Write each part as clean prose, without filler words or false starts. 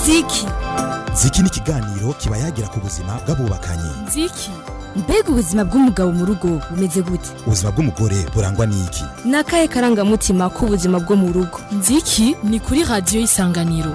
Ziki ni ikiganiro kiba yagira ku buzima bw'abubakanye. Ziki mbega ubuzima bw'umugabo mu rugo bumeze gute? Ubuzima bw'umugore burangwa n'iki? Nakaye karangamutima k'ubuzima bwo mu rugo. Ziki ni kuri radio Isanganiro.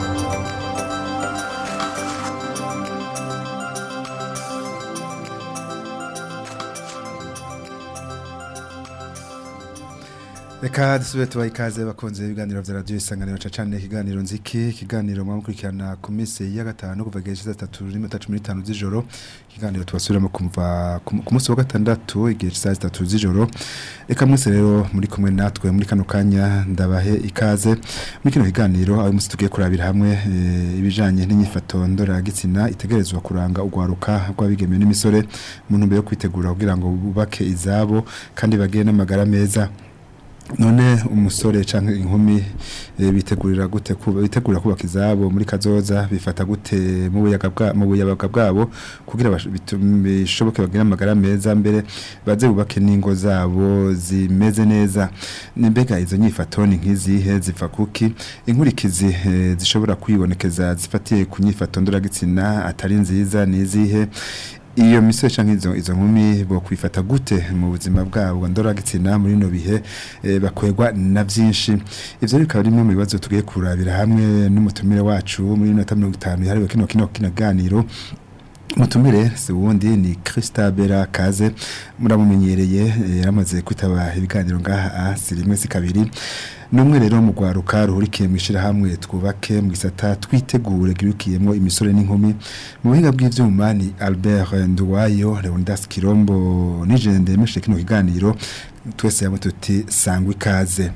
Reka dusubire tubaha ikaze bakunze ibiganiro vya radio Isanganiro cane ikiganiro nziki ikiganiro mwamukurikirana ku minsi ya gatanu kuva igihe 3:15 z'ijoro ikiganiro tubasubira mu kumva ku munsi wa gatandatu igihe 3 z'ijoro. Reka mwese rero muri kumwe natwe muri kano kanya ndabahe ikaze muri kino kiganiro aho musi tugiye kurabira hamwe ibijanye n'inyifato ndora gitsina itegerezwa kuranga ugwaruka rw'abigeme n'imisore mu ntumbero yo kwitegura kugira ngo bubake izabo kandi bagire n'amagara meza. None umusore canke inkumi bitegurira gute bitegura kubaka izabo muri kazoza bifata gute mu buyaga bwabo kugira bishoboke bagira amagara meza mbere baze bubake n'ingo zabo zimeze neza. Nimbega izo nyifato ni nkizihe ziva kuki inkurikizi zishobora kwibonekeza zifatiye ku nyifato ndoragitsina atari nziza nizihe? Iyo misore canke izo nkumi bo kwifata gute mu buzima bwabo ndoragitsina muri no bihe bakwegwa na byinshi. Ivyo bikaba ari mu bibazo tugiye kurabira hamwe n'umutumire wacu muri 50 yariwe kino ganiro. Mutumire se wundi ni Christabera Kaze muramumenyereye yaramaze kwitaba ibiganiro ngaha sirimwe sikabiri. Numwe rero mu gwaruka ruhurikiye mwishira hamwe twubake mu gisata twitegure girukiyemo imisore n'inkumi mu buhinga bw'ivyuma ni Albert Nduwayo Leonidas Kirombo nijende meshe kino kiganiro twese yabo tuti sangwa ikaze.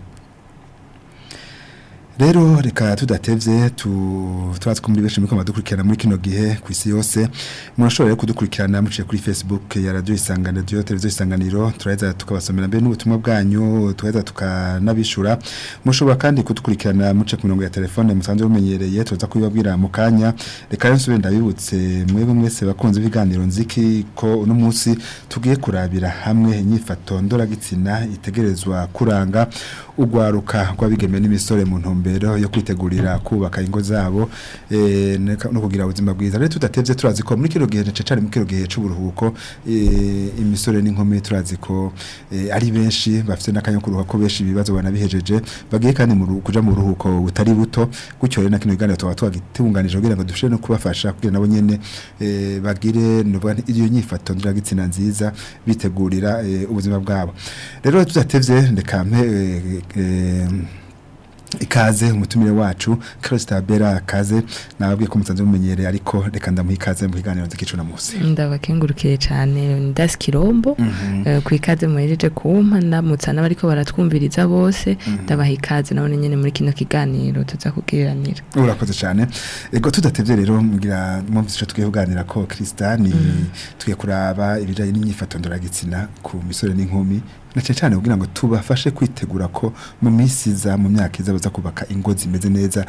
Rero reka tudatevye twazi ko muri benshi muko badukurikirana muri kino gihe kwisi yose murashobora kudukurikirana muciye kuri Facebook ya Radio Isanganiro televiziyo Isanganiro turaheza tukabasomera mbe n'ubutumwa bwanyu tuheza tukanabishura. Mushobora kandi kudukurikirana muciye ku mirongo ya telefone musanzwe mumenyereye tuza kubibabwira mu kanya. Reka rero nsubire ndabibutse mwebwe mwese bakunze ibiganiro nziki ko uno munsi tugiye kurabira hamwe inyifato ndoragitsina itegerezwa kuranga ugwaruka rw'abigeme n'imisore mu ntumbero yo kwitegurira kubaka ingo zabo no kugira ubuzima bwiza. Rero tudatevye turazi ko muri kino gihe cecari mu kino gihe c'uburuhuko imisore n'inkumi turazi ko ari benshi bafite n'akanyo kuruha ko benshi bibazo banabihejeje bagiye kandi kuja mu ruhuko butari buto gutyo rero na kino kiganiro twagitunganije kugira ngo dushire no kubafasha kugira nabo nyene bagire n'ubwo iyo nyifato ndoragitsina nziza bitegurira ubuzima bwabo. Rero tudatevye ndekampe ikaze umutumire wacu Christabera Kaze nababwiye ko musanzwe mumenyereye ariko reka ndamuha ikaze mu kiganiro nzikicu na musi. Ndabakengurukiye cyane Leonidas Kirombo ku ikaze muhejeje kumpa ndamutsa n'abariko baratwumviriza bose ndabaha ikaze nabone nyene muri kino kiganiro tuza kugiranira. Urakoze cyane. Ego tudatevye rero mugira mwumvise tugiye kuganira ko Kristani tugiye kuraba ibijanye n'inyifato ndoragitsina ku misore n'inkumi na cyane kugira ngo tubafashe kwitegura ko mu misi za mu myaka iza baza kubaka ingo zimeze neza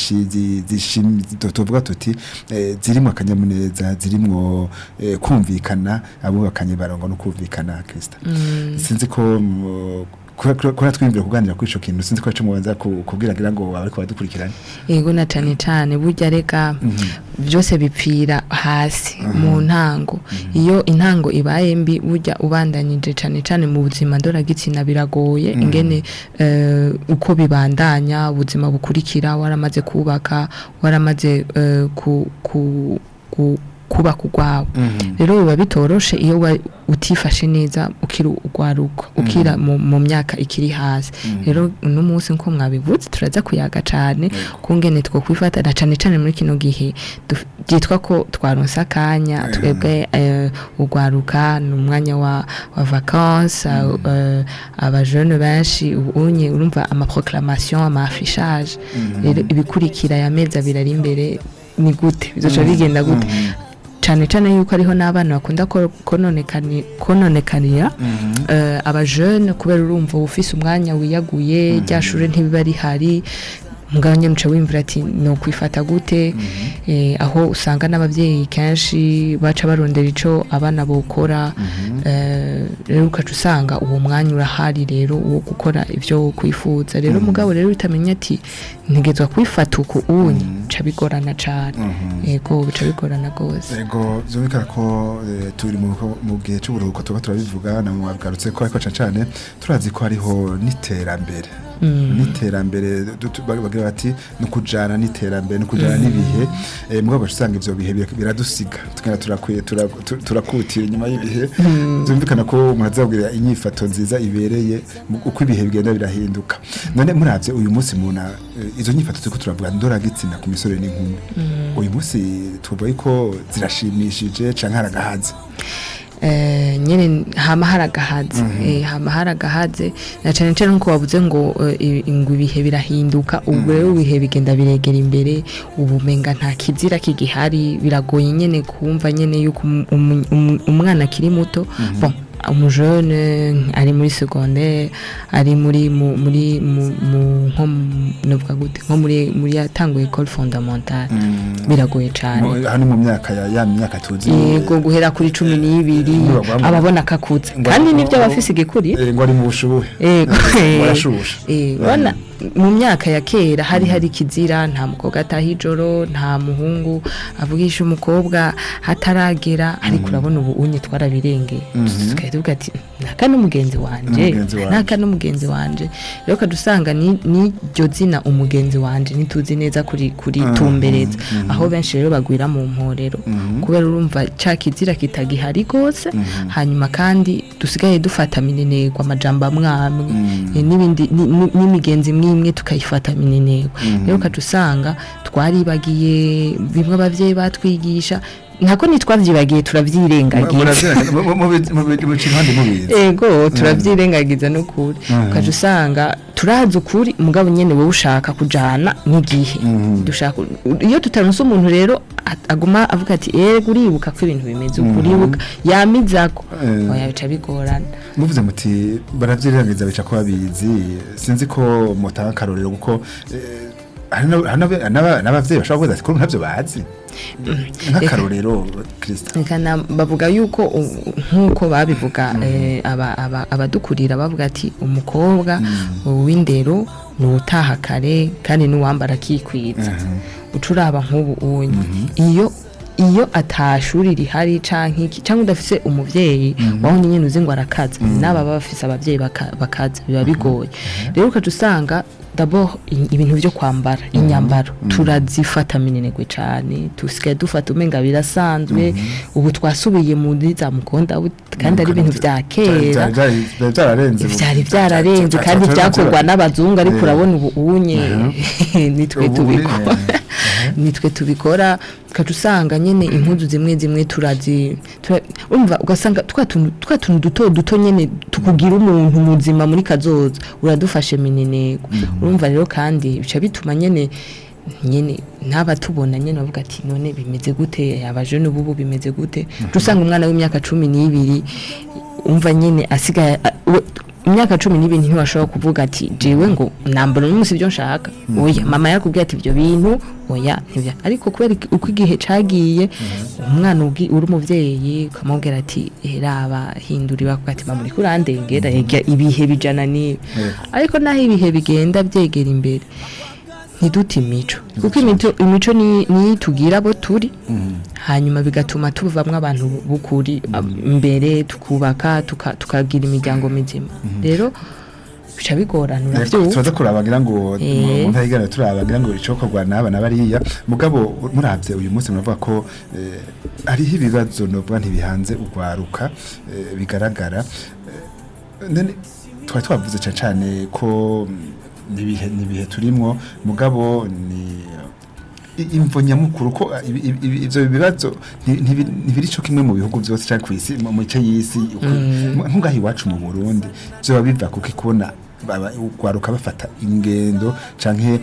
tuvuga tuti zirimo akanyamuneza zirimo kumvikana abubakanye barongo no kumvikana Krista. Sinzi ko kora twimvira kuganira kuri ico kintu sinzi ko cyo mubanza kubwiragira ngo abariko badukurikirana. Yego na cyane burya reka byose bipfira hasi mu ntango. Iyo intango ibaye mbi burya ubandanyije cyane mu buzima ndoragitsina biragoye ingene uko bibandanya ubuzima bukurikira waramaze kubaka waramaze kuba kugwabo. Rero biba bitoroshe iyo utifashe neza ukiri ugwaruko ukira mu myaka ikiri hasi. Rero uno munsi nko mwabivuze turaza kuyaga cyane kungene two kwifata na cyane muri kino gihe byitwa ko twaronsa kanya twebwe ugwaruka n'umwanya wa vacances abajeune benshi unye urumva ama proclamation ama affichage. Rero ibikurikira ya meza birari imbere ni gute bizoca bigenda gute cyane yuko ariho n'abana bakunda kononekanira abajeune kubera urumva ufise umwanya wiyaguye ryashure ntibiba rihari mugabanye muca wimvira ati no kwifata gute aho usanga n'abavyeyi kenshi baca barondera ico abana bokora rero ukaca usanga uwo mwanya urahari rero wo gukora ibyo kwifuza rero mugabo rero utamenya ati ntegezwa kwifata uko unye bica bigorana cyane yego bica bigorana gose yego byumvikana ko turi mu gihe cy'uburuhuko tuba turabivuga na mwagarutse ko ariko cyane turazi ko hariho n'iterambere n'iterambere bagira bati no kujana n'iterambere no kujana n'ibihe mugabo usanga ivyo bihe biradusiga tukana turakutira inyuma y'ibihe byumvikana ko mwazabwira inyifato nziza ibereye uko ibihe bigenda birahinduka none muravye uyu munsi muna izo nyifato turiko turavuga ndora gitsina ku misore n'inkumi uyu munsi tuvuga ko zirashimishije canke haragahaze nyene hama haragahaze na cyane cyane nko wavuze ngo ibihe birahinduka ubwo rero ibihe bigenda biregera imbere ubumenga nta kizira kigihari biragoye nyene kumva nyene yuko umwana akiri muto bon umujene ari muri secondaire ari muri nko muri yatanguye école fondamentale biragoye cyane hano mu myaka ya myaka tuzi yego guhera kuri 12 ababona kakutse kandi nivyo bafise igikuri ngo ari mu bushuhe yego barashusha bana mu myaka ya kera hari kizira nta mukobwa atahijoro nta muhungu avugisha umukobwa hataragera ariko urabona ubu unye twarabirenge tuvuga ati naka n'umugenzi wanje rero kadusanga ni ryo zina umugenzi wanje nituzi neza kuri tumbereza aho benshi rero bagwira mu mporero kubera urumva ca kizira kitagihari gose hanyuma kandi dusigaye dufata minenegwa amajambo amwamwe n'ibindi n'imigenzi imwe tukayifata minenegwa rero kadusanga twaribagiye bimwe abavyeyi batwigisha ntako nitwavyibagiye turavyirengagiza ego turavyirengagiza no kuri ukaje usanga turazi ukuri mugabo nyene wowe ushaka kujana n'igihe dushaka iyo tutaronse umuntu rero aguma avuga ati uribuka ko ibintu bimeze ukuribuka yamizako oya bica bigorana muvuze muti baravyirengagiza bica ko babizi sinzi ko mutanga karorero kuko n'abavyeyi bashobora kuvuga ati ko ntavyo bazi nk'akarorero Kristo nkana bavuga yuko nkuko babivuga abadukurira bavuga ati umukobwa w'indero n'utaha kare kandi n'uwambara kikwiza ucuraba nk'ubu unye iyo atashuri rihari canke udafise umuvyeyi waho nyene uzi ngo arakaza naba bafise abavyeyi bakaza biba bigoye rero ukaje usanga d'abord ibintu byo kwambara inyambaro turazifata minenegwe cyane tusigaye dufata umenga birasanzwe ubu twasubiye mu za mukonda kandi ari ibintu bya kera byararenze kandi byakorwa n'abazungu ariko urabona ubu unye nitwe tubikora kacu usanga nyene impuzu zimwe turazi umva ugasanga twatuntu duto nyene tukugira umuntu muzima muri kazoza uradufashe minenegwe urumva rero kandi bica bituma nyene ntabatubona nyene bavuga ati none bimeze gute abajene ubu bimeze gute usanga umwana w'imyaka 12 umva nyene asigaye imyaka 12 ntiwashobora kuvuga ati jewe ngo nambona n'umunsi byo nshaka oya mama yakubwiye ati ibyo bintu oya ntibya ariko kubera uko igihe cagiye umwana uri umuvyeyi kamubwira ati raba hindurira ko ati mama uri kurandengera ibihe bijana ni ariko naho ibihe bigenda byegera imbere ntiduti imico kuko imico ni tugira abo turi hanyuma bigatuma tuvamwe abantu bukuri imbere tukubaka tukagira imiryango mizima rero bica bigorana uravyo tuza kurabagira ngo ntayigana turabagira ngo icokorwa n'abana bariya mugabo muravye uyu munsi muravuga ko ariho ibibazo novuga ntibihanze ugwaruka bigaragara twavuze cyane ko nibihe turimo mugabo ni imvo nyamukuru ko ivyo bibazo ntibiri cyo kimwe mu bihugu byose cyangwa kwisi mu cyo yisi nkungahi wacu mu Burundi byo biva kuko ikona ugwaruka bafata ingendo canke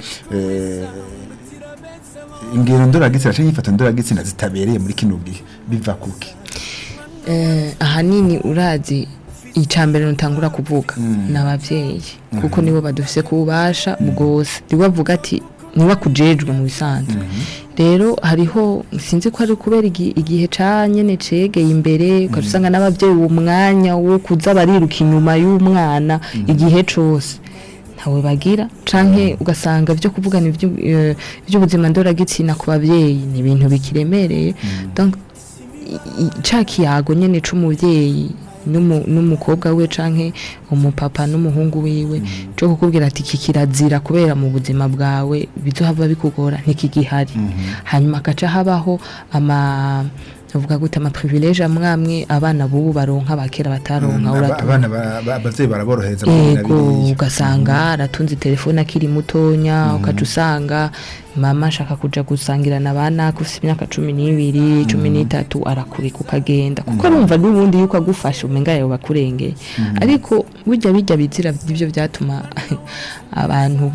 ingendo ndoragitsina canke ifata ndoragitsina zitabereye muri kino gihe biva kuki ahanini urazi icambere ntangura kuvuga n'abavyeyi kuko nibo badufise kubasha bwose nibo bavuga ati niba kujejwe mu bisanzwe rero hariho sinzi ko ari kubera igihe ca nyene cegeye imbere ukasanga n'abavyeyi uwo mwanya wo kuza bariruka inyuma y'umwana igihe cose ntawe bagira canke ugasanga byo kuvugana iby'ubuzima ndoragitsina ku bavyeyi ni ibintu bikiremereye donc ca kiyago nyene c'umuvyeyi n'umukobwa we canke umupapa n'umuhungu wiwe cyo kukubwira ati iki kirazira kubera mu buzima bwawe bizohava bikugora ntikigihari hanyuma akaca habaho uvuga gute ama privilege amwamwe abana bubu baronka bakera bataronka abana abavyeyi baraborohereza ugasanga aratunze telefone akiri mutonya ukaca usanga mama ashaka kuja gusangira na bana kufite imyaka 12 13 arakurika ukagenda kuko arumva n'ubundi yuko agufasha umenga yawe bakurengeye ariko bijya bizira ibyo byatuma abantu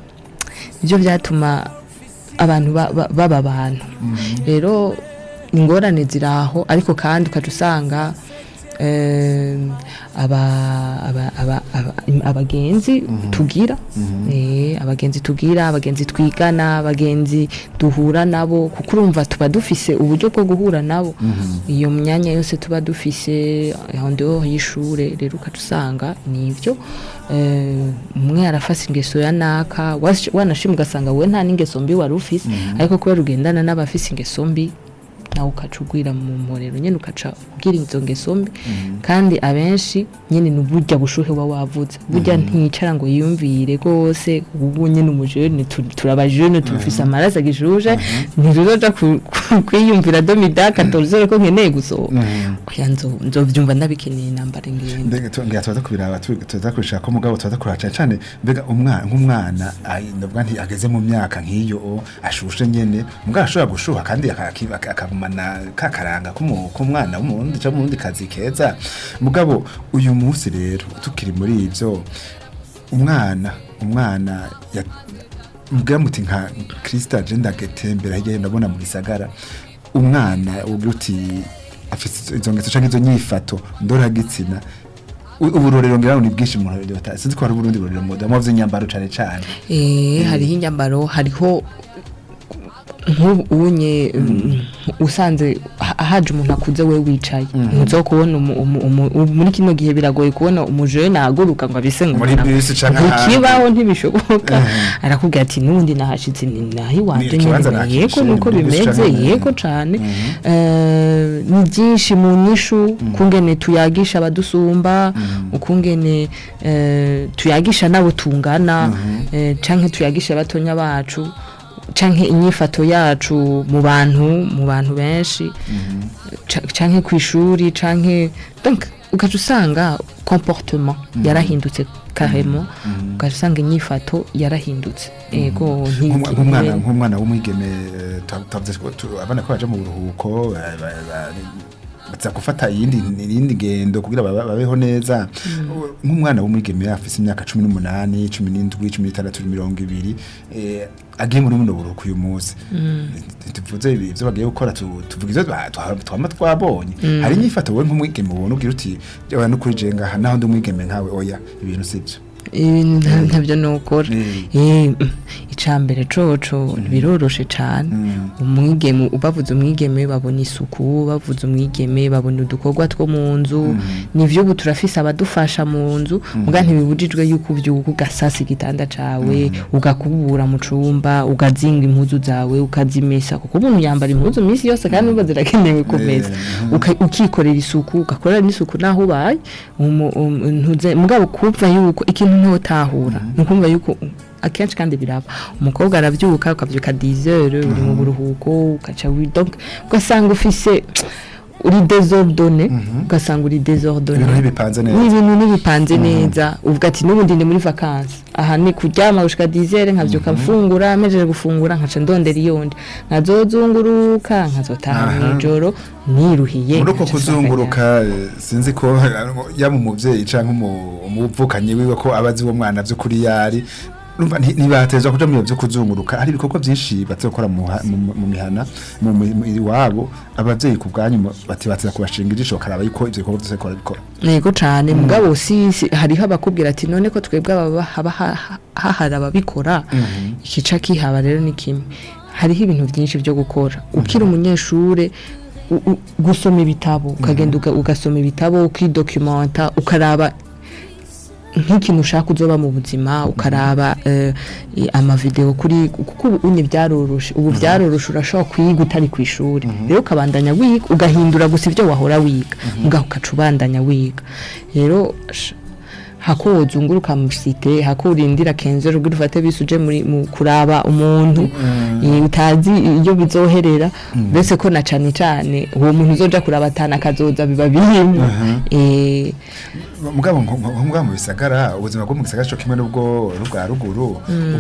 baba abantu rero ingorane ziraho ariko kandi ukaca usanga abagenzi tugira abagenzi twigana abagenzi duhura nabo kuko urumva tuba dufise uburyo bwo guhura nabo iyo myanya yose tuba dufise handeho y'ishure rero ukaca usanga nivyo umwe arafase ingeso ya naka wanashima ugasanga we nta n'ingeso mbi wari ufise ariko kubera ugendana n'abafise ingeso mbi nawe ukacugwira mu mporero nyene ukaca ugira izo ngeso mbi kandi abenshi nyene n'uburya bushuhe wa wavuze burya nticara ngo yiyumvire gose ubu nyene umujene turabajene tufise amaraso agishuje ntizoja kwiyumvira domidaka tozere ko nkeneye gusohoka oya nzovyumva ndabikeneye nambare ngende ngira tuza kubiraba tuza kurishaka ko mugabo tuza kuraca cyane mbega nk'umwana ndavuga nti ageze mu myaka nk'iyo ashushe nyene mugabo ashobora gushuha kandi akagumana kakaranga k'umwana w'umurundi cyangwa umurundi kazi keza mugabo uyu munsi rero tukiri muri ivyo umwana mbwa muti nka Krista Genda Getembera hirya ndabona muri Sagara umwana uguti afite izo ngeso canke izo nyifato ndora gitsina uburorero ngira ni bwinshi mu radio sinzi ko hari uburundi burorero mu damu vy'inyambaro cane hariho inyambaro hariho nk'ubunye usanze haje umuntu akuze we wicaye muzo kubona muri kino gihe biragoye kubona umujene nahaguruka ngo abise ngo muri bisi canka ikibaho ntibishoboka arakubwira ati nundi nahashitse nahi wanje yego nuko bimeze yego cane ni byinshi mu nyishu kungene tuyagisha abadusumba ukungene tuyagisha nabo tungana canke tuyagisha abatonya bacu canke inyifato yacu mu bantu benshi canke kwishuri canke donc ukaje usanga comportement yarahindutse carrément ukaje usanga inyifato yarahindutse ego nk'umwana w'umwigeme tavuze abana ko baje mu buruhuko batsa gufata yindi gendo kugira babeho neza nk'umwana w'umwigeme afise imyaka 18 17 16 20 agiye muri muno buruhuko uyu munsi tuvuze ivyo bagiye gukora tuvuga ivyo twama twabonye hari inyifato we nk'umwigeme ubona ugira uti yawe no kuri jenga naho ndi umwigeme nkawe oya ibintu sivyo ntabyo nokora icambere coco biroroshe cyane umwigeme ubavuze umwigeme babona isuku bavuze umwigeme babona udukorwa two mu nzu nivyo ubu turafise abadufasha mu nzu muga ntibibujijwe yuko uvyuka ugasasa igitanda cawe ugakubura mu cumba ugazinga impuzu zawe ukazimesa kuko umuntu yambara impuzu minsi yose kandi uba zirakenewe kumesa ukikorera isuku ugakorera n'isuku naho ubaye mugabo kumva yuko ikintu ntotahura nukumva yuko akenshi kandi biraba umukobwa aravyuka ukavyuka 10h uri mu buruhuko ukaca donc ugasanga ufise uri désordonné ugasanga uri désordonné n'ibintu ntibipanze neza uvuga ati n'ubundi ndi muri vacances aha ni kuryama gushika 10h nkavyuka mfungura mejeje gufungura nkaca ndondera iyondi nkazozunguruka nkazotaha mw'ijoro niruhiye muri uko kuzunguruka sinzi ko yaba umuvyeyi canke umuvukanye wiwe ko abazi wo mwana vyo kuri yari numva ntibatezwa kuja mu byo kuzunguruka hari ibikorwa byinshi bazokora mu mihana mu iwabo abavyeyi ku bwanyu bateza kubashinga ijisho karaba yuko ivyo bikorwa byose kora bikora yego cyane mugabo si hariho abakubwira ati none ko twebwe haba hahara ababikora ikica kihaba rero ni kimwe hariho ibintu byinshi byo gukora ukiri umunyeshure gusoma ibitabo ukagenda ugasoma ibitabo ukidocumenta ukaraba nk'ikintu ushaka uzoba mu buzima ukaraba amavideo kuri kuko unye byaroroshe ubu byaroroshe urashobora kwiga utari ku ishuri rero ukabandanya wiga ugahindura gusa ivyo wahora wiga mugaho ukacubandanya wiga rero hako uzunguruka mu site hako urindira kenzo rugira ufate bisuje mu kuraba umuntu utazi iyo bizoherera bese ko na cane uwo muntu uzoja kuraba atana kazoza biba birimo mugabo mu bisagara ubuzima bwo mu gisagara cyo kimwe n'ubwo rugwa ruguru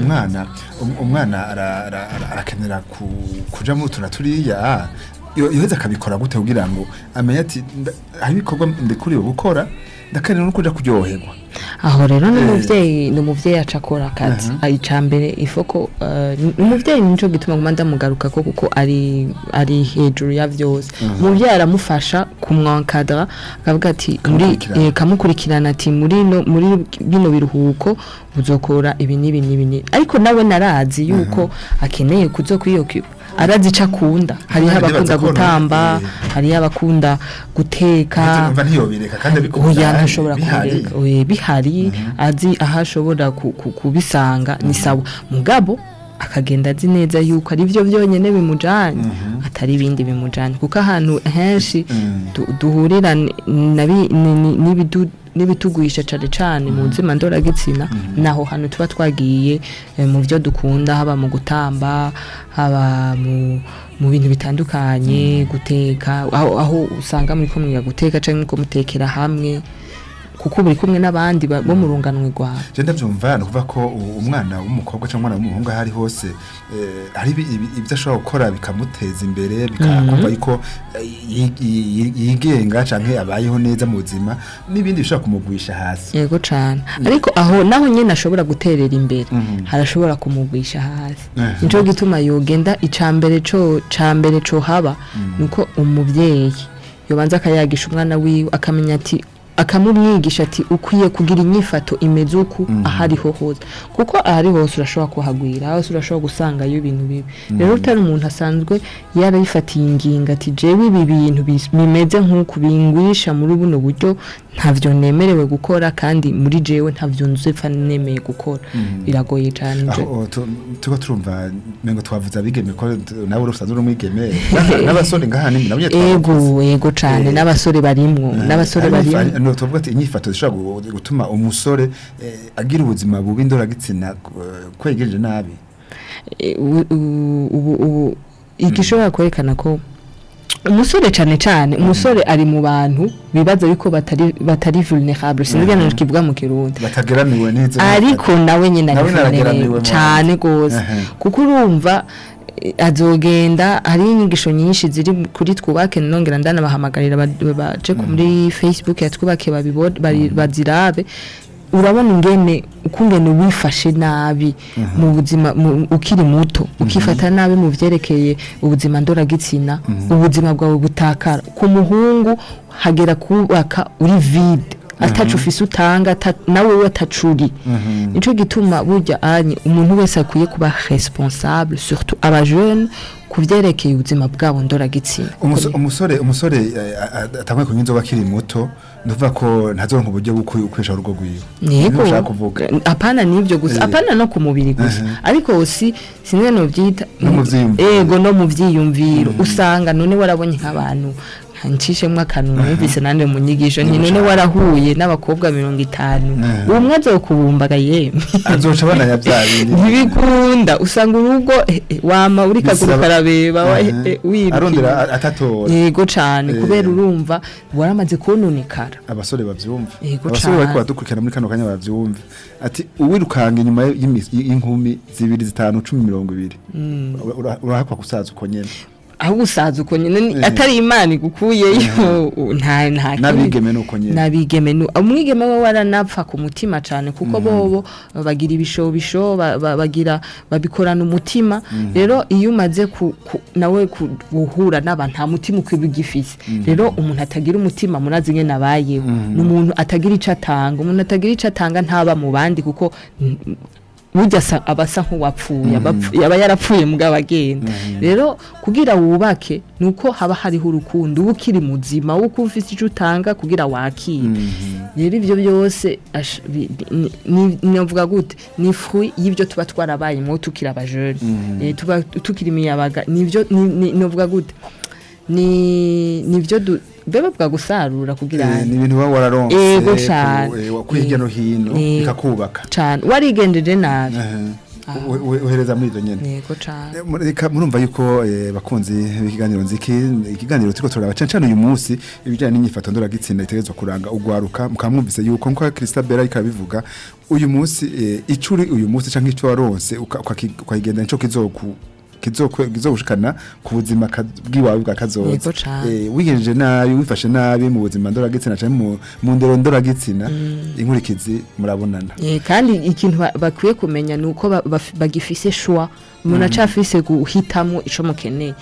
umwana arakenera kuja mu tuna turiya yoheza akabikora gute kugira ngo amenye ati hari ibikorwa ndekuriye gukora ndakanira no kuja kuryoherwa aho rero n'umuvyeyi acakora akazi ayicambere ifoko umuvyeyi nico gituma ngumanda mugaruka ko kuko ari hejuru ya vyose umuvyeyi aramufasha kumwankadra akavuga ati muri kamukurikirana ati muri bino biruhuko uzokora ibi nibi ariko nawe narazi yuko akeneye kuzokwiyokipa arazi cakunda hari abakunda gutamba hari abakunda guteka umva ntiyobireka kandi abikunda ashobora kureka bihari azi ahashobora kubisanga ni sawa mugabo akagenda azi neza yuko ari byo byonyene bimujanye atari ibindi bimujanye kuko ahantu henshi duhurira n'ibituguhisha cane mu buzima ndoragitsina naho hantu tuba twagiye mu byo dukunda haba mu gutamba haba mu bintu bitandukanye guteka aho usanga muri kumwe guteka canke ko mutekera hamwe kuko buri kumwe n'abandi bo mu runganwe rwawe je ndavyumva no kuva ko umwana w'umukobwa cyangwa umwana w'umuhungu hari hose hari ibyo ashobora gukora bikamuteza imbere bikakumva yuko yigenga canke abayeho neza mu buzima n'ibindi bishobora kumugwisha hasi yego cane ariko aho naho nyene ashobora guterera imbere harashobora kumugwisha hasi nico gituma yogenda icambere co haba nuko umuvyeyi yobanza akayagisha umwana wiwe akamenya ati akamumwigisha ati ukwiye kugira inyifato imeze uku ahariho hose kuko ahari hose urashobora kuhagwira aho urashobora gusanga yo ibintu bibi rero utari umuntu asanzwe yarayifatiye inginga ati jewe ibi bintu bimeze nk'uko bingwisha muri buno buryo ntavyo nemerewe gukora kandi muri jewe ntavyo nzepfa nemeye gukora biragoye cyane tuko turumva mengo twavuza abigeme ko nawe urusanzwe urumwigeme n'abasore ngahani nabyo yego cyane n'abasore barimwo no tuvuga ati inyifato zishobora gutuma umusore agira ubuzima bubi ndoragitsina kwegereje nabi ubu igishobora kwerekana ko umusore cyane umusore ari mu bantu bibaza yuko batari vulnerable sinigana kivuga mu kirundi batageramiwe neza ariko nawe nyine ari cyane gose kuko urumva azogenda hari inyigisho nyinshi ziri kuri twubake nongera ndana bahamagarira baje muri Facebook ya twubake bazirabe urabona ingene ukungene wifashe nabi mu buzima ukiri muto ukifata nabi mu vyerekeye ubuzima ndoragitsina ubuzima bwawe butakara ku muhungu hagera kubaka uri vide atacu ufise utanga nawe watacuri nico gituma burya anye umuntu wese akwiye kuba responsable surtout aba jeune kuvyerekeye ubuzima bwabo ndoragitsina umusore atamwe kunyinzo bakiri muto nduva ko ntazoronka uburyo bwo kwesha urugo rwiwe niko kuvuga apana nivyo gusa apana no kumubiri gusa ariko osi sinwe no vyita no mu vyiyumviro usanga none warabonye nk'abantu nshishemwe akantu numvise nande mu nyigisho nti none warahuye n'abakobwa 50 umwe azokubumbaga yemwe azoca bana yavyabiri ntibikunda usanga urugo wama uri kaguru karabeba wibi arondera atatora yego cyane kubera urumva waramaze kononekara abasore bavyumva abasore bariko badukurikira muri kano kanya bavyumva ati uwirukanga inyuma y'inkumi 2 5 10 20 urahakwa kusaza uko nyene aho usaza uko nyine atari imana igukuyeyo nta nabigeme nuko nyine nabigeme umwigeme we waranapfa ku mutima cyane kuko bobo bagira ibishobisho bagira babikorana umutima rero iyo umaze nawe guhura n'abantu nta mutima ukwibigifise rero umuntu atagira umutima munazi ngene nabayeho n'umuntu atagira ico atanga umuntu atagira ico atanga ntaba mu bandi kuko burya abasa nk'uwapfuye yaba yarapfuye mugabo agenda rero kugira wubake nuko haba hariho urukundo ukiri muzima uko ufite icyo utanga kugira wakire rero ibyo byose nivuga gute ni fruit y'ibyo tuba twarabaye mu tukira abajene tuba tukiri imiyabaga nivyo nivuga gute nivyo beba bwa gusarura kugira ni ibintu baba wararonse ego cyane wakwiga no hino bikakubaka cyane warigendeje nabi uhereza muri izo nyene yego cyane murumva yuko bakunzi b'ikiganiro nziki ikiganiro turiko turaba cyane uyu munsi ibijyanye n'inyifato ndoragitsinda itegerezwa kuranga ugwaruka mukamwumvise yuko nko Christabella ikabivuga uyu munsi icuri uyu munsi canke icyo waronse ukagenda nico kizogushikana ku buzima bw'iwawe bwa kazoza wigenje nabi wifashe nabi mu buzima ndoragitsina cyane mu ndero ndoragitsina inkurikizi murabonana kandi ikintu bakwiye kumenya nuko bagifise shwa umuntu acafise guhitamo ico mukeneye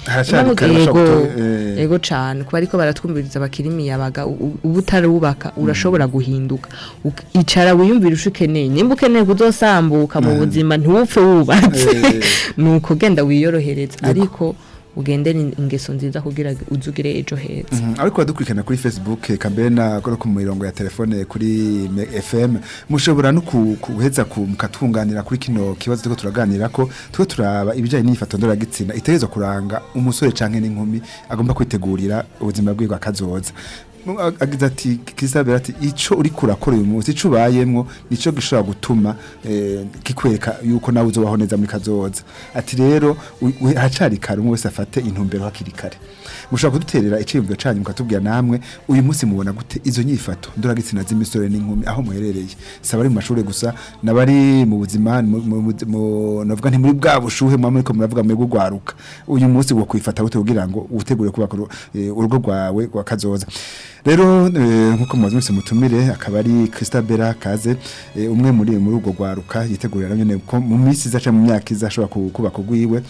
ego cyane kuba ariko baratwumviriza bakirimi yabaga ubutarubaka urashobora guhinduka icara wiyumvira ushukeneye nimba ukeneye kuzosambuka mu buzima ntiwupfe wubatse nuko genda wiyorohereza ariko ugendera ingeso nziza kugira uzugire ejo heza ariko badukurikirana kuri Facebook kambere na ku mirongo ya telefone kuri FM mushobora no kuheza mukatunganira kuri kino kibazo tuko turaganira ko tuko turaba ibijanye n'ifato ndoragitsina itegerezwa kuranga umusore canke n'inkumi agomba kwitegurira ubuzima bwe bwa kazoza agize ati Christabella ati ico uri kurakora uyu munsi ico ubayemwo nico gishobora gutuma kikwereka yuko nawe uzobaho neza muri kazoza ati rero hacari kare umwe wese afate intumbero hakiri kare mushobora kuduterera iciyumviro canyu mukatubwira namwe uyu munsi mubona gute izo nyifato ndoragitsina z'imisore n'inkumi aho muherereye saba ari mu mashuri gusa nabari mu buzima navuga nti muri bwa bushuhe muriko muravuga mwebwe gwaruka uyu munsi wo kwifata gute kugira ngo utegure kubaka urugo rwawe rwa kazoza rero nkuko mwazumvise mutumire akaba ari Christabella Kaze umwe muri urugo gwaruka yitegurira nyene ko mu minsi izaca mu myaka izashobora kubaka ugwiwe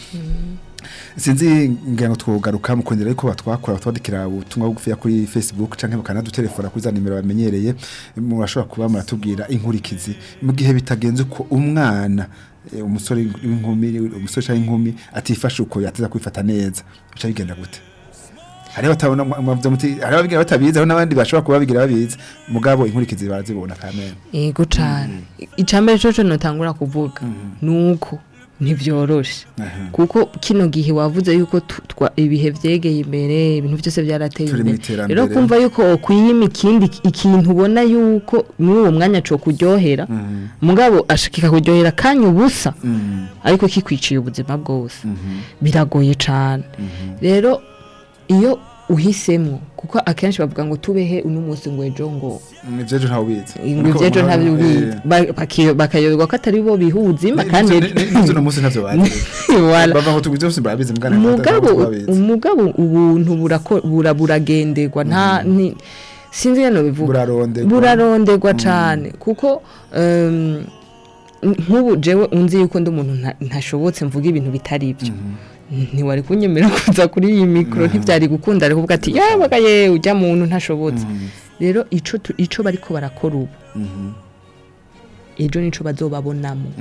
sinzi ngira ngo twogaruka mu kongera ariko batwakora twandikira ubutumwa bugufi kuri Facebook canke bakanadutelefona kuri za nimero bamenyereye murashobora kuba muratubwira inkurikizi mu gihe bitagenze ko umwana umusore w'inkumi umusore cyangwa inkumi atifashe uko yateza kwifata neza bica bigenda gute hari batabona muti hari ababigira batabizi aho nabandi bashobora kuba babigira babizi mugabo inkurikizi barazibona kamene yego cyane icambere cyo notangura kuvuga nuko ntibyoroshe kuko kino gihe wavuze yuko ibihe vyegeye imbere ibintu byose byarateye imbere rero kumva yuko kwiyima ikintu ubona yuko n'uwo mwanya cyo kuryohera mugabo ashikika kuryohera kanya ubusa ariko kikwiciye ubuzima bwose biragoye cyane rero iyo uhisemo kuko akenshi bavuga ngo tubehe uno munsi ngo ejo ngo ivyejo ntawe bizi ivyejo ntabyo bizi bakayoberwa ko atari bo bihuzima kandi uno munsi ntavyo bazi bava ngo tugize byose barabizi mugabo ubuntu buragenderwa nta sinzi yano bivuga buraronderwa cyane kuko nk'ubu jewe unzi yuko ndi umuntu ntashobotse mvuga ibintu bitari ibyo ntiwari kunyemera kuza kuri iyi mikro ntibyari gukunda ariko kuvuga ati yabaga ujya muntu ntashobotse rero ico bariko barakora ubu ejo nico bazobabonamo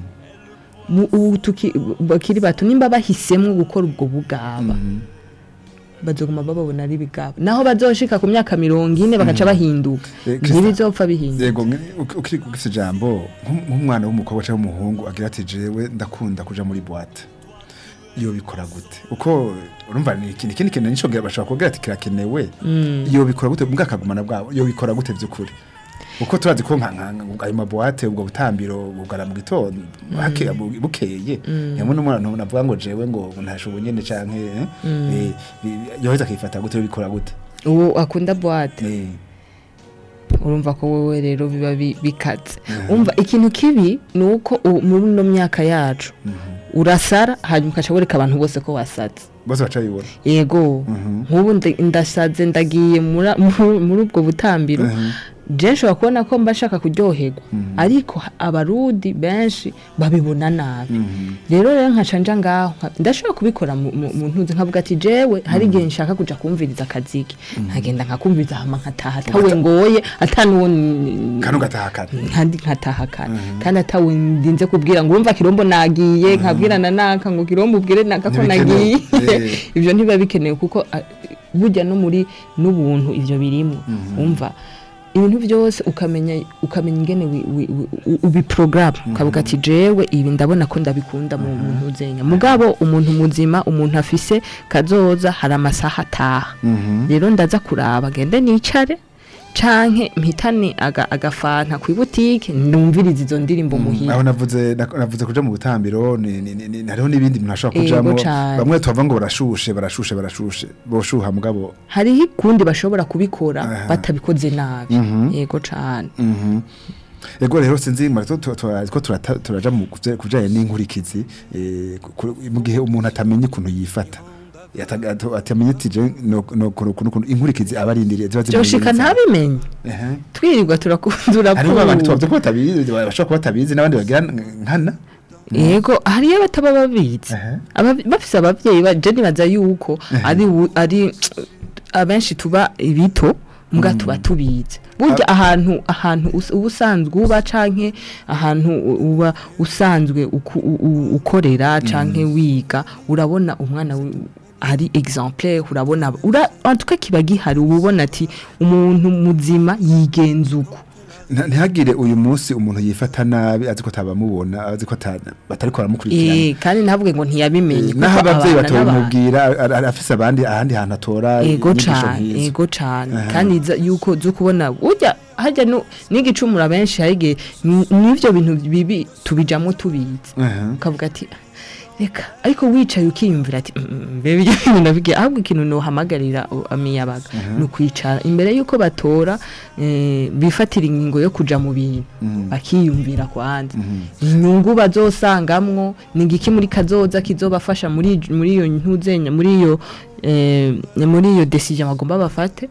bakiri bato nimba bahisemo gukora ubwo bugaba bazoguma babona ari bigaba naho bazoshika ku myaka 40 bakaca bahinduka ntibizopfa bihinduka yego ukiri kugise jambo nk'umwana w'umukobwa cyangwa umuhungu agira ati jewe ndakunda kuja muri boîte iyo bikora gute uko urumva ni ikindi kintu nico bashaka kugira ati kirakenewe iyo bikora gute mbwakagumana bwabo iyo bikora gute by'ukuri uko turazi ko ayo maboate ubwo butambiro bugara mu gitondo bukeye yamwe n'umuntu navuga ngo jewe ngo ntashobo nyene canke yoheza kifata gute bikora gute uwo akunda boate urumva ko wewe rero biba bikaze umva ikintu kibi nuko muri no myaka yacu urasara hanyuma ukacaboreka abantu bose ko wasatse bose bacayibona yego nk'ubu ndasaze ndagiye muri ubwo butambiro je nshobora kubona ko mba nshaka kuryoherwa ariko abarudi benshi babibona nabi rero nkacanja ngaho ndashobora kubikora mu ntuzi nkavuga ati jewe hari igihe nshaka kuja kumviriza akaziki nkagenda nkakumviriza hama nkataha atawe ngoye atanuwo nkataha kandi atawe ndinze kubwira ngo urumva Kirombo nagiye nkabwirana naka ngo Kirombo ubwire naka ko nagiye ivyo ntiba bikenewe kuko burya no muri n'ubuntu ivyo birimo umva ibintu byose ukamenya ingene ubi program ukavuga ati jewe ibi ndabona ko ndabikunda mu muntu zenya mugabo umuntu muzima umuntu afise kazoza hari amasaha ataha rero ndaza kuraba gende nicare canke mpitane agafanta ku butike numviriza izo ndirimbo muhira aho navuze kuja mu butambiro hariho nibindi umuntu ashobora kujamo bamwe tuva ngo barashushe boshuha mugabo hariho kundi bashobora kubikora batabikoze nabi yego cane Ego rero sinzi ko turaja mu kujaye n'inkurikizi mu gihe umuntu atamenye ukuntu yifata atamenye tije no kuno inkurikizi abarindiriye zoshika ntabimenye twirirwa turakundura ari abantu twavuze ko batabizi bashobora kuba batabizi n'abandi bagira nkana yego hariyo bataba babizi bafise abavyeyi baje nibaza yuko ari abenshi tuba ibito mbwa tuba tubizi burya ahantu ubusanzwe uba canke ahantu uba usanzwe ukorera canke wiga urabona umwana hari exemplaire urabona antuka kiba gihari ubona ati umuntu muzima yigenzuko ntihagire uyu munsi umuntu yifata nabi azi ko tabamubona azi ko batari ko baramukurikirana kandi ntavuge ngo ntiyabimenye kuko abavyeyi batomubwira afise abandi ahandi hantu atora ego cane kandi yuko zo kubona burya hajya n'igicumura benshi harige n'ivyo bintu bibi tubijamo tubizi ukavuga ati reka ariko wicaye ukiyumvira ati bebe ibyo nabigiye ahubwo ikintu no hamagarira amiyabaga no kwicara imbere yuko batora bifatira ingingo yo kuja mu bintu bakiyumvira kwanza inyungu bazosangamwo ningiki muri kazoza kizobafasha muri iyo ntuzenya muri iyo decision bagomba bafate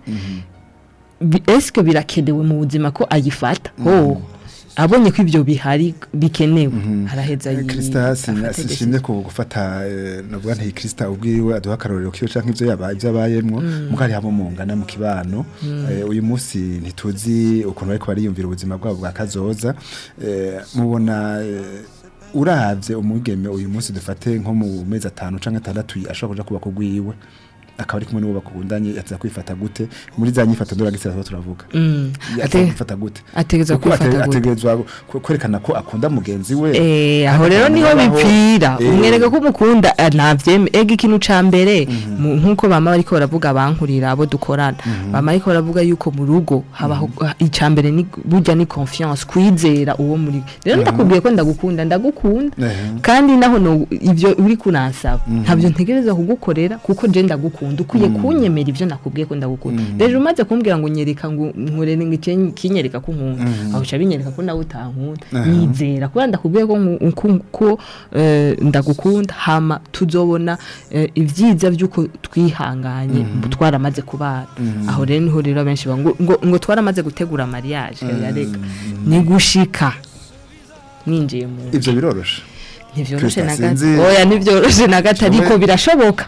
eske birakenewe mu buzima ko ayifata abonye ko ivyo bihari bikenewe haraheza Krista sinshimye ko gufata navuga nti Krista ubwiriwe aduha karorero kiyo canke ivyo yabayemwo mukari habo mungana mu kibano uyu munsi ntituzi ukuntu bariko bariyumvira ubuzima bwabo bwa kazoza mubona uravye umugeme uyu munsi dufate nko mu mezi 5 canke 6 ashobora kuja kuba kugwiwe akaba ari kumwe n'uwo bakundanye yateza kwifata gute muri za nyifato ndoragitse turavuga kwifata gute ategezwa kwerekana ko akunda mugenzi we aho rero niho bipfira umwereka ko umukunda navyeme ega ikintu ca mbere nkuko bama bariko baravuga bankurira abo dukorana bama ariko baravuga yuko mu rugo habaho ica mbere ni burya ni confiance kwizera uwo muri rero ndakubwiye ko ndagukunda kandi naho ivyo uri kunansaba ntavyo ntegereza kugukorera kuko je ndagukunda ukwiye kunyemera ivyo nakubwiye ko ndagukunda rero umaze kumbwira ngo nyereka ngo nkorere ngikinyereka ko nkunda aho cha binyereka ko nawe utankunda nizera kuba ndakubwiye ko ndagukunda hama tuzobona ivyiza byuko twihanganye twaramaze kubana aho rero niho rero benshi ngo twaramaze gutegura mariage yareka ni gushika ninjiye mu ivyo biroroshe ntivyoroshe nagati oya ntivyoroshe nagati ariko birashoboka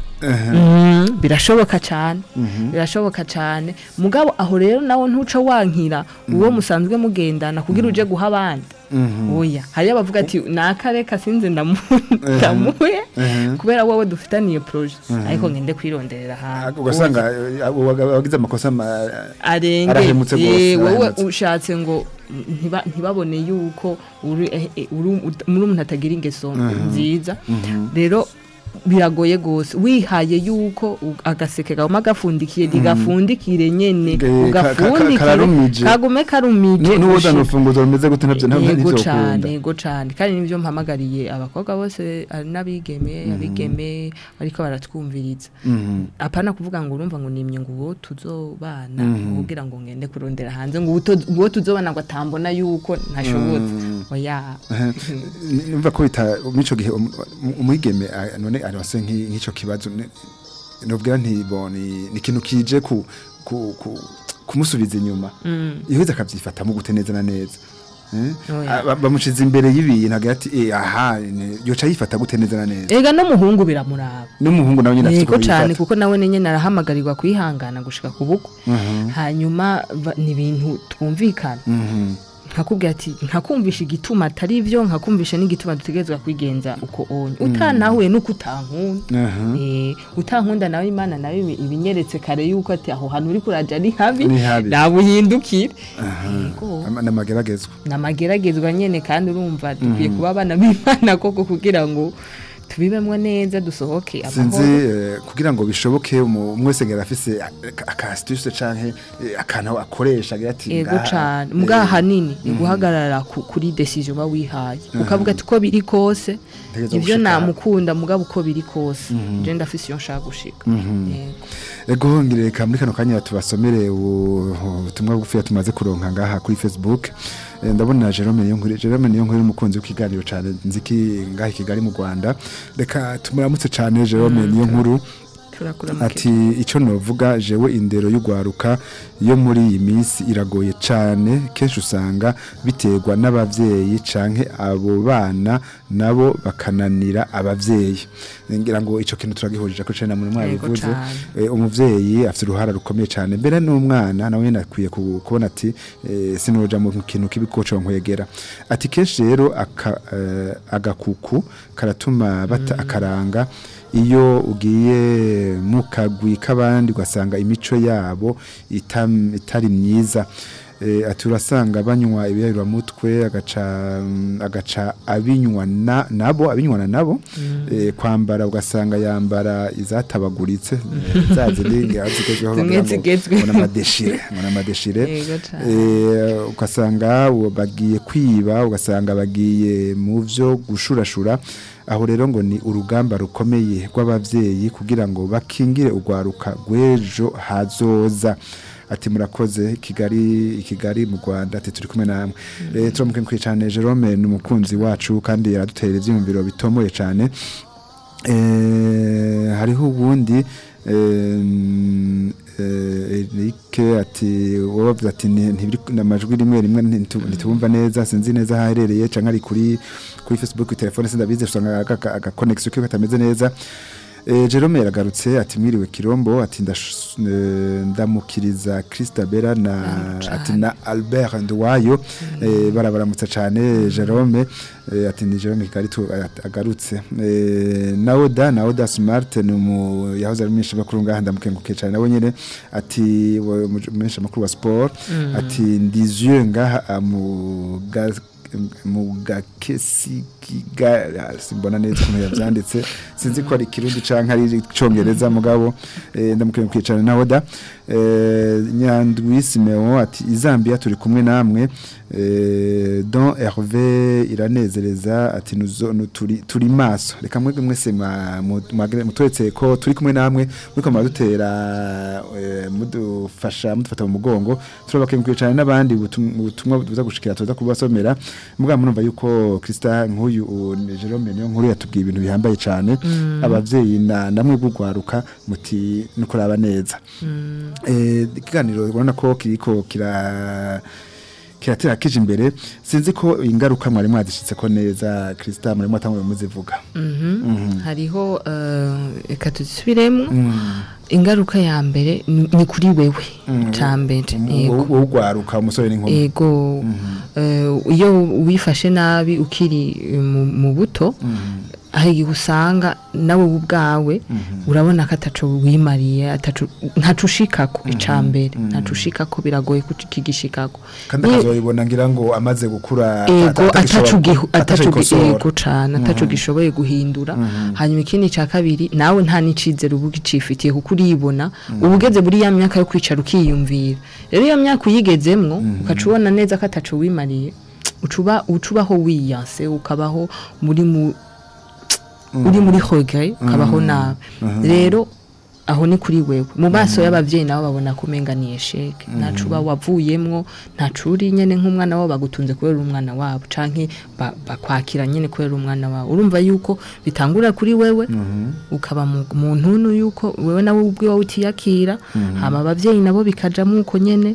birashoboka cyane mugabo aho rero nawo ntuca wankira uwo musanzwe mugendana kugira uje guha abandi oya hari abavuga ati nakareka sinze ndamuye kubera wowe dufitaniye projet ariko ngende kwironderera hantu ugasanga wagize amakosa arahemutse gose wowe ushatse ngo ntibabone yuko muri umuntu atagira ingeso nziza rero biragoye gose wihaye yuko agaseke gauma gafundikiye digafundikire nyene ugafundikire kagume karumije n'uwoza nufunguzo rumeze gute navyo ego cane kandi nivyo mpamagariye abakobwa bose abigeme bariko baratwumviriza apana kuvuga ngo urumva ngo nimye ngo uwo tuzobana kugira ngo ngende kurondera hanze ngo uwo tuzobana ngo atambona yuko ntashobotse oya numva ko bita mico gihe umwigeme none arose nk'ico kibazo nobwira ntiboni ikintu kije kumusubiza inyuma iheze akavyifatamo gute neza na neza bamushize imbere y'ibintu agati aha yoca yifata gute neza na neza ega no muhungu biramuraba n'umuhungu nawe nyine afite ko cyane kuko nawe nyine arahamagarirwa kwihangana gushika kubuko hanyuma ni ibintu twumvikana nkakubwira ati nkakumvisha igituma atari ivyo nkakumvisha n'igituma dutegerezwa kwigenza uko onye utanahuye nuko utankunda utankunda nawe Imana nawe ibinyeretse kare yuko ati aho hantu uri kuraja ni habi nabuhindukire namageragezwa nyene kandi urumva dukwiye kuba abana b'Imana koko kugira ngo tubibemwe neza dusohoke sinzi kugira ngo bishoboke umwese ngera afise akastuse canke akantu akoresha ati ego cyane mbwa hanini guhagarara kuri decision ba wihaye ukavuga ati ko biri kose ivyo namukunda mugabo uko biri kose je ndafise iyo nshaka gushika ego ngireka muri kano kanya tubasomere ubutumwa bugufi tumaze kuronka ngaha kuri Facebook ndabona Jerome Niyonkuru umukunzi w'ikiganiro cyane nziki ngaha Kigali mu Rwanda reka tumuramutse cyane Jerome Niyonkuru ati ico novuga jewe indero y'ugwaruka yo muri iyi minsi iragoye cyane kenshi usanga biterwa n'abavyeyi canke abo bana nabo bakananira abavyeyi ngira ngo ico kintu turagihurije ko cyane muri mwabivuze umuvyeyi afite uruhara rukomeye cyane mbere n'umwana nawe nakwiye kubona ati sinoja mu kintu kibikoco nkwegera ati kenshi rero agakuku karatuma bata akaranga iyo ugiye mu kagwi k'abandi ugasanga imico yabo itari myiza aturasanga banywa ibiyayura mutwe agaca abinywa nabo kwambara ugasanga yambara izatabaguritse zazindi azikejweho bona amadeshire ugasanga bagiye kwiba ugasanga bagiye mu vyo gushurashura aho rero ngo ni urugamba rukomeye rw'abavyeyi kugira ngo bakingire ugwaruka gwejo hazoza ati murakoze Kigali mu Rwanda ati turi kumwe namwe turamukenguye cyane Jerome n'umukunzi wacu kandi yaradutera ivyumviro bitomoye cyane hariho ubundi Erike ati wobavuze ati ntibiri namajwi rimwe ntitubumva neza sinzi neza haherereye canke ari kuri Facebook telefone sindabize usanga aga connection kiko katameze neza Jerome yaragarutse ati mwiriwe Kirombo ati ndamukiriza Christabella ati na Albert Ndwayo barabaramutsa cyane Jerome ati ni Jerome Kigali agarutse Naoda Smart ni yahoze ari misha makuru ngaha ndamukenguke cyane nawe nyene ati misha makuru wa sport ati ndizieux ngaha mu gakesi simbona neza ukuntu yavyanditse sinzi ko ari kirundi canke ari congereza mugabo ndamukenguye cyane Naoda Nyandwi Simeon ati Zambia turi kumwe namwe Don Hervé iranezereza ati turi maso reka mwese mutwetse ko turi kumwe namwe muri ko dutera mudufasha mudufata mu mugongo turabakenguye cyane n'abandi ubutumwa buza gushikira tuza kubasomera mugabo murumva yuko Krista nk'uyu Jerome Niyonkuru yatubwiye ibintu bihambaye cyane abavyeyi namwe bugwaruka muti nukuraba neza ikiganiro ubona ko kiriko kiratera kije imbere sinzi ko ingaruka mwari mwadishitse ko neza Krista muri mwatanguye muzivuga hariho eka tuzisubiremo ingaruka ya mbere ni kuri wewe cyambere yego ugwaruka umusore n'inkumi yego iyo wifashe nabi ukiri mu buto aho usanga nawe ubwawe urabona ko ataco wimariye ntacushikako icambere ntacushikako biragoye kukigishikako kandi akazoyibona ngira ngo amaze gukura ataco cana ataco gishoboye guhindura hanyuma ikindi ca kabiri nawe nta nicizero ubugicifitiye kuko uribona ubugeze muri ya myaka yo kwicara ukiyumvira rero iyo myaka uyigezemwo ukacubona neza ko ataco wimariye ucubaho wiyanse ukabaho uri muri hogaye ukabaho nawe rero aho ni kuri wewe mu maso y'abavyeyi nabo babona ko umenga ni esheke ntacu ba wavuyemwo ntacuri nyene nk'umwana wabo bagutunze kubera umwana wabo canke bakwakira nyene kubera umwana wabo urumva yuko bitangura kuri wewe ukaba mu ntuntu yuko wewe nawe ubwi wawe utiyakira hama abavyeyi nabo bikajamo uko nyene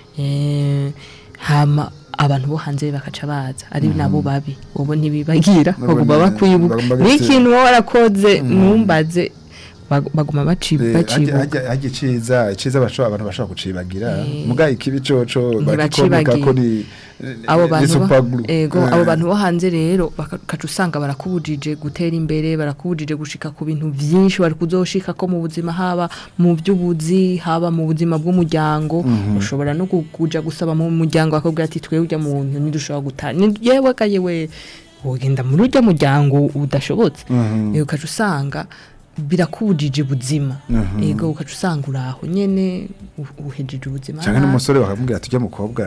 hama abantu bo hanze bakaca baza ari nabo babi bobo ntibibagira baguma bakwibuka n'ikintu warakoze numbaze baguma bacibuka haje ciza abantu bashobora kucibagira muga ikibi coco bakikomeka ko ni abo bantu bo hanze rero bakaca usanga barakubujije gutera imbere barakubujije gushika ku bintu byinshi bari kuzoshika ko mu buzima haba mu by'ubuzi haba mu buzima bw'umuryango ushobora no kuja gusaba mu muryango akubwira ati twe ujya mu ntu nidushobora gutana yewe kayewe wogenda muri ujya muryango udashobotse ukaca usanga birakubujije buzima ego ukaca usanga uraho nyene uhejeje ubuzima cyane n'umusore bakamubwira tujya mukobwa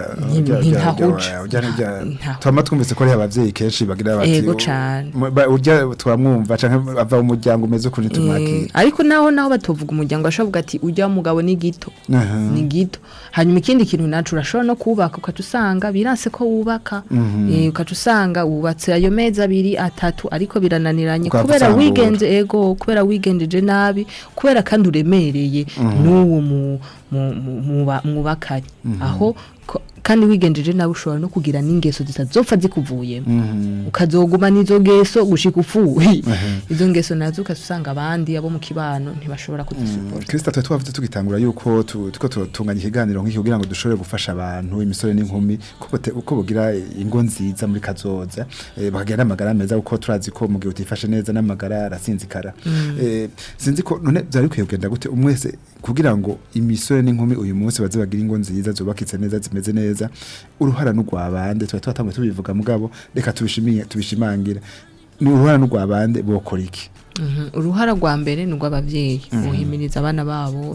twama twumvise ko ari abavyeyi kenshi bagira bati ego cyane urya twamwumva canke ava mu muryango umeze kuri tumaki ariko naho batovuga umuryango ashavuga ati ujya mugabo ni gito hanyuma ikindi kintu nacu urashobora no kubaka ukaca usanga biranse ko wubaka ukaca usanga wubatse ayo mezi 2 3 ariko birananiranye kubera wigendeje nabi kubera kandi uremereye n'uwo mubakanye aho kandi wigendeje nawe ushobora no kugira n'ingeso zitazopfa zikuvuye ukazoguma nizo ngeso gushika ufuhi izo ngeso nazo ukasanga abandi abo mu kibano ntibashobora kuzisupport Kristo twavuze tugitangura yuko tuko tunganya ikiganiro nk'iki kugira ngo dushobore gufasha abantu imisore n'inkumi uko bugira ingo nziza muri kazoza bakagira n'amagara meza uko turazi ko mu gihe utifashe neza n'amagara arasinzikara sinzi ko none byari kugenda gute umwese kugira ngo imisore n'inkumi uyu munsi baze bagira ingo nziza zubakitse neza zimeze neza uruhara n'ugwabande twatamwe tubivuga mugabo reka tubishimangira ni uruhara n'ugwabande bokora iki uruhara rwa mbere n'ugwa abavyeyi uhimiriza abana babo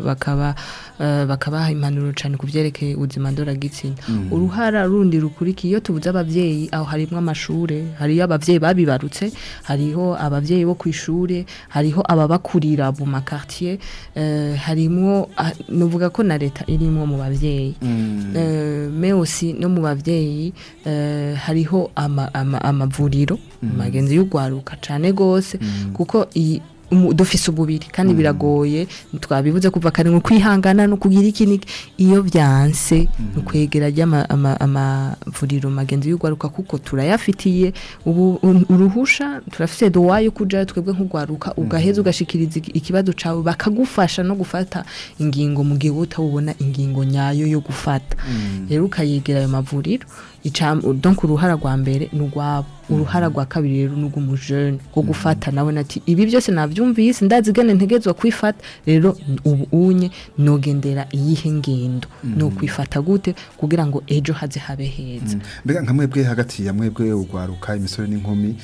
bakabaha impanuro cyane kuvyerekeye ubuzima ndoragitsina uruhara rundi rukuriki iyo tubuza abavyeyi aho harimwe amashure hariyo abavyeyi babibarutse hariho abavyeyi bo kwishure hariho ababakurira mu makartier harimo nuvuga ko na leta irimo mu bavyeyi mais aussi no mu bavyeyi hariho amavuriro magenzi y'ugwaruka cyane gose kuko dufise ububiri kandi biragoye twabivuze kuva kare ngo kwihangana no kugira ikiniki iyo byanse ukwegera amavuriro magenzi y'ugwaruka kuko turayafitiye ubu uruhusha turafise dowayo kuja twebwe nk'ugwaruka ugaheza ugashikiriza ikibazo cawe bakagufasha no gufata ingingo mu gihe utabona ingingo nyayo yo gufata rero ukayegera ayo mavuriro donc uruhara rwa mbere n'ugwabo uruhara rwa kabiri rero n'ugumujene go gufata nawe nati ibi byose navyumvise ndazigane ntegezwa kwifata rero ubu unye nogendera iyihe ngendo no kwifata gute kugira ngo ejo haze habe heza mbega nka mwebwe hagati ya mwebwe ugwaruka imisore n'inkumi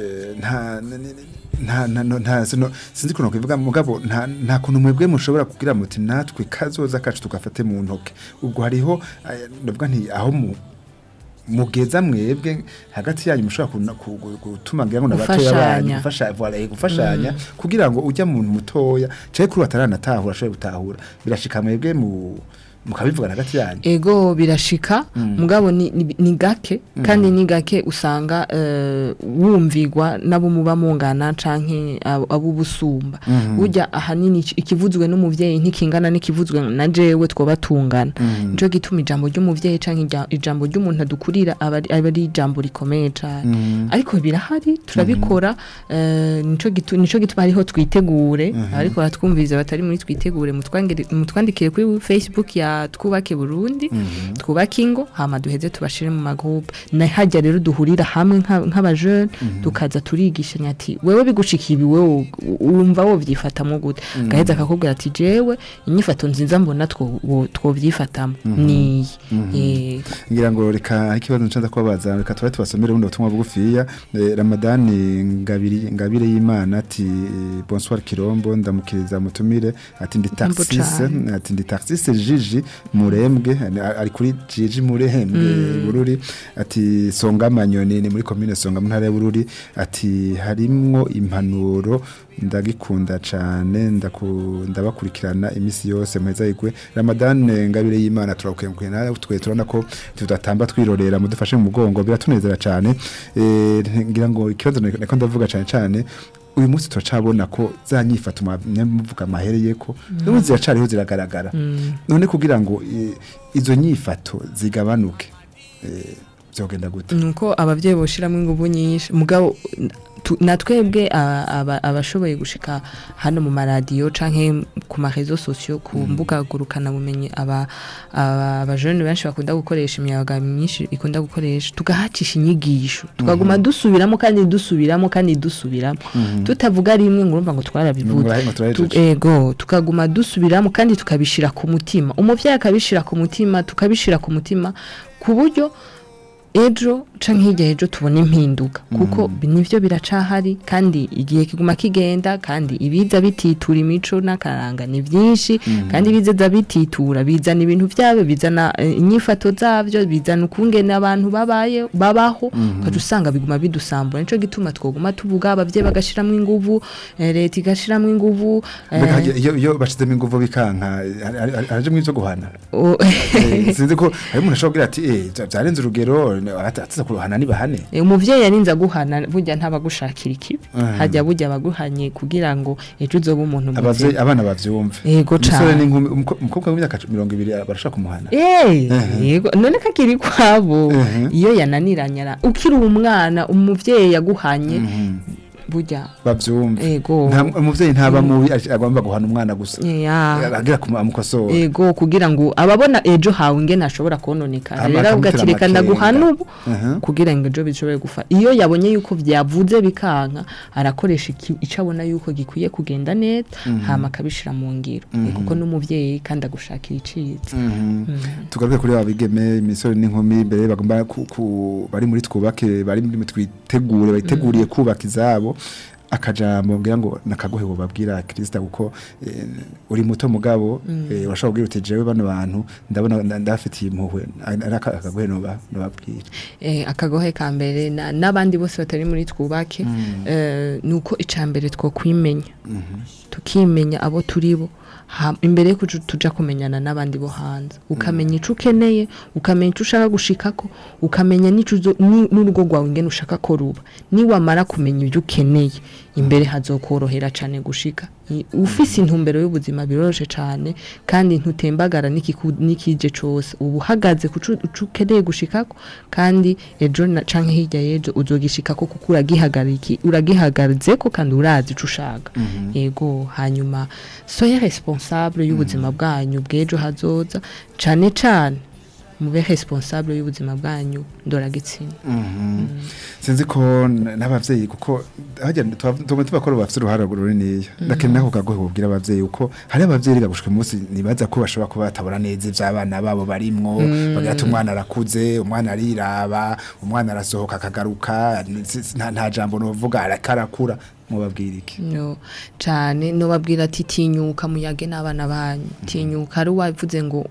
nta sinzi kuno kwivuga mugabo nta kuntu mwebwe mushobora kugira muti natwe kazoza kacu tukafate mu ntoke ubwo hariho ndavuga nti aho mugeza mwebwe hagati yanyu mushobora gutuma ngira ngo nabatoya banyu gufashanya kugira ngo ujya mu mutoya cyaje kuri bataranatahura ashobora gutahura birashika mwebwe mukabivuga hagati yanyu ego birashika mugabo ni gake kandi ni gake usanga wumvigwa nabo muba mungana canke abo busumba burya ahanini ikivuzwe n'umuvyeyi ntikingana n'ikivuzwe na jewe twobatungana nico gituma ijambo ry'umuvyeyi canke ijambo ry'umuntu adukurira abari ijambo rikomeye cyane ariko birahari turabikora nico gituma hariho twitegure ariko batwumviriza batari muri twitegure mutwandikire kuri Facebook ya twubake Burundi twubake ingo hama duheze tubashire mu magroupe na hajya rero duhurira hamwe nk'abajeune tukaza turigishanya ati wewe bigushikiye wewe urumva wo vyifatamo gute gaheza akakubwira ati jewe inyifato nziza mbona twovyifatamo ni ngira ngo reka ikibazo ncanza kubabaza reka tubasomere ubundi butumwa bugufiya Ramadani Ngabire y'Imana ati bonsoir Kirombo ndamukiriza mutumire ati ndi taxiste Gigi Gigi Murembwe ari kuri Gigi Murembwe Bururi ati Songa Manyoni ni muri commune Songa mu ntara ya Bururi ati harimwo impanuro ndagikunda cyane ndabakurikirana imisi yose mpeza igwe Ramadan ngabire y'Imana turakukenguye nawe twe turana ko tudatamba twirorera mudufashe mu mugongo biratunezera cyane ngira ngo ikibazo nako ndavuga cyane uyu munsi turacabona ko za nyifatuma muvuga amahereye ko n'ubu ziracariho ziragaragara none kugira ngo izo nyifato zigabanuke byogenda gute nuko abavyeyi boshiramo inguvu nyinshi mugabo natwebwe abashoboye gushika hano mu maradiyo canke ku marezo sociaux ku mbuga gurukana bumenyi abajene benshi bakunda gukoresha imyaga myinshi ikunda gukoresha tugahacisha inyigisho tukaguma dusubiramo kandi dusubiramo tutavuga rimwe ngurumva ngo twarabivuze ego tukaguma dusubiramo kandi tukabishira ku mutima umuvyeyi akabishira ku mutima tukabishira ku mutima ku buryo ejo canke hirya ejo tubone impinduka kuko nivyo biracahari kandi igihe kiguma kigenda kandi ibiza bititura imico n'akaranga ni byinshi kandi biza bititura bizana ibintu byabo bizana inyifato zavyo bizana ukungene abantu babaho kaje usanga biguma bidusambura nico gituma twoguma tuvuga abavye bagashiramo inguvu leta igashiramo inguvu iyo bashizemo inguvu bikanka araje mwizo guhana sinzi ko hari umuntu ashobora kugira ati byarenze urugero atatuza kuruhana ni bahane umuvyeyi yarinza guhana burya ntabagushakira ikibi hajya burya baguhanye kugira ngo ejo uzobe umuntu muvye abana bavyumve yego cyane n'inkumi umukobwa w'imyaka 20 barashaka kumuhana yego none kakiri kwabo iyo yananiranya ukiri umwana umuvyeyi yaguhanye burya bavyumve ego umuvyeyi ntaba mubi agomba guhana umwana gusa agira kumukosora ego kugira ngo ababona ejo hawe ngene ashobora kononeka rero ugatireka ndaguhana ubu kugira ngo ejo bishobore gufa iyo yabonye yuko vyavuze bikanka arakoresha icabona yuko gikwiye kugenda neza hama kabishira mu ngiro kuko n'umuvyeyi kandi agushakira iciza tugaruke kuri abigeme imisore n'inkumi mbere bagomba bari muri twubake bari muri twitegure bayiteguriye kubaka izabo akajambo ngira ngo nakagohe babwira Kristo kuko uri muto mugabo urashobora kugira uti jewe bano bantu ndabona ndafitiye impuhwe akagohe no babwira akagohe ka mbere nabandi bose batari muri twubake nuko icambere two kwimenya tukimenya abo turibo imbere yo tuja kumenyana n'abandi bo hanze ukamenya ico ukeneye ukamenya ico ushaka gushikako ukamenya n'urugo rwawe ngene ushaka ko ruba ni wamara kumenya ibyo ukeneye imbere hazokorohera cyane gushika ufise intumbero y'ubuzima biroroshe cyane kandi ntutembagara nikije cose ubu hagaze ukeneye gushikako kandi ejo canke hirya yejo uzogishikako kuko uragihagaritse ko kandi urazi ico ushaka yego hanyuma soya responsable y'ubuzima bwanyu bw'ejo hazoza cyane mube responsable y'ubuzima bwanyu ndoragitsina sinzi ko n'abavyeyi kuko hajya tubakora bafite uruhara runini ndakenera ko kagohe ubwira abavyeyi uko hari abavyeyi gagushika umunsi nibaza ko bashobora kuba batabura neza ivy'abana babo barimwo bagata umwana arakuze umwana ariraba umwana arasohoka akagaruka nta jambo novuga arakarakura mubabwira iki no cyane no babwira ati tinyuka muyage n'abana banyu tinyuka ari wavuze ngo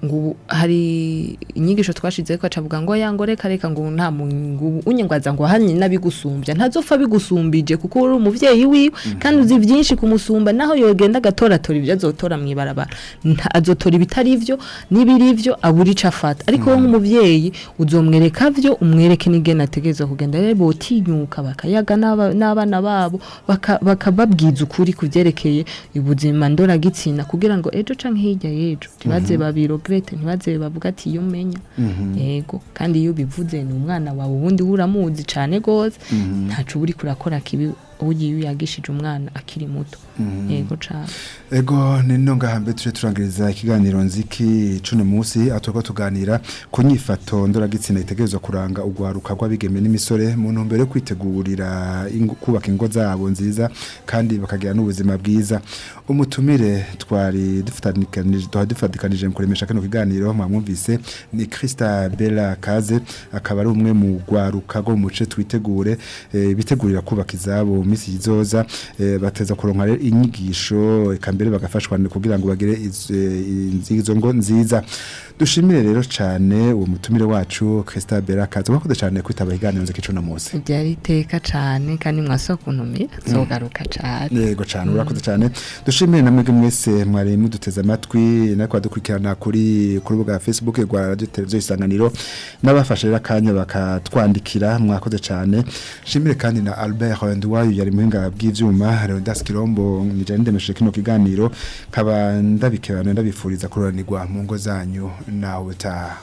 hari inyigisho twashize ko acavuga ngo yangore kareka ngo nta mungu unyengwaza ngo hanye nabigusumbya ntazopfa bigusumbije kuko uri umuvyeyi wiwe kandi uzi byinshi kumusumba naho yogenda gatoratora ibyo azotora mwibarabara azotora ibitari ivyo nibiri ivyo aburi cafata ariko wo nk'umuvyeyi uzomwereka vyo umwereke nigena ategeza kugenda rero botinyuka bakayaga n'abana babo bakababwiza ukuri kuvyerekeye ubuzima ndoragitsina kugira ngo ejo canke hirya yejo tibaze babirogrete ntibaze bavuga ati iyo menya yego kandi iyo bivuze ni umwana wawe ubundi uramuzi cane gose ntacu buri kurakora kibi ugiye yagishije umwana akiri muto yego cyane ego nino ngahambe tuje turangiriza ikiganiro nziki cuno munsi atoko tuganira ku nyifato ndoragitsina itegerezwa kuranga ugwaruka rw'abigeme n'imisore mu ntumbero yo kwitegurira kubaka ingo zabo nziza kandi bakagira n'ubuzima bwiza umutumire twari dufatikanije mu kuremesha kano kiganiro mwamwumvise ni Krista Bella Kaze akaba ari umwe mu gwaruka go muce twitegure bitegurira kubaka izabo minsi izoza bateza kuronka inyigisho eka mbere bagafashwa kugira ngo bagire izo ngo nziza. Dushimire rero cyane uwo mutumire wacu Christa Berakaza bakoze cyane kwitaba iganiro nzike cyo namusi. Byari teka cyane kandi mwasokuntumira zogaruka cyane. Yego cyane urakoze cyane. Dushimire namwe mwese mwari muduteza amatwi nakwa dukurikirana kuri rubuga Facebook rwa Radio Televiziyo Isanganiro n'abafashe rero akanya bakatwandikira mwakoze cyane. Shimire kandi na Albert Ndwayo yari muhinga bw'ivyuma Leonidas Kirombo nijane ndemeshe kino kiganiro kaba ndabikebana ndabifuriza kuroranirwa mu ngo zanyu nawe ta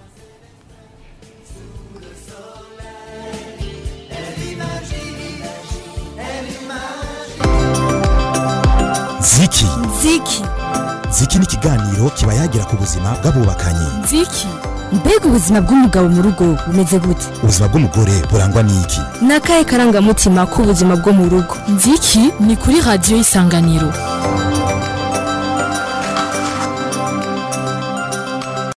Ziki ni kiganiro kiba yagira ku buzima bw'abubakanye. Ziki mbega ubuzima bw'umugabo mu rugo bumeze gute? Ubuzima bw'umugore burangwa n'iki? Nakaye karangamutima k'ubuzima bwo mu rugo. Ziki ni kuri Radio Isanganiro.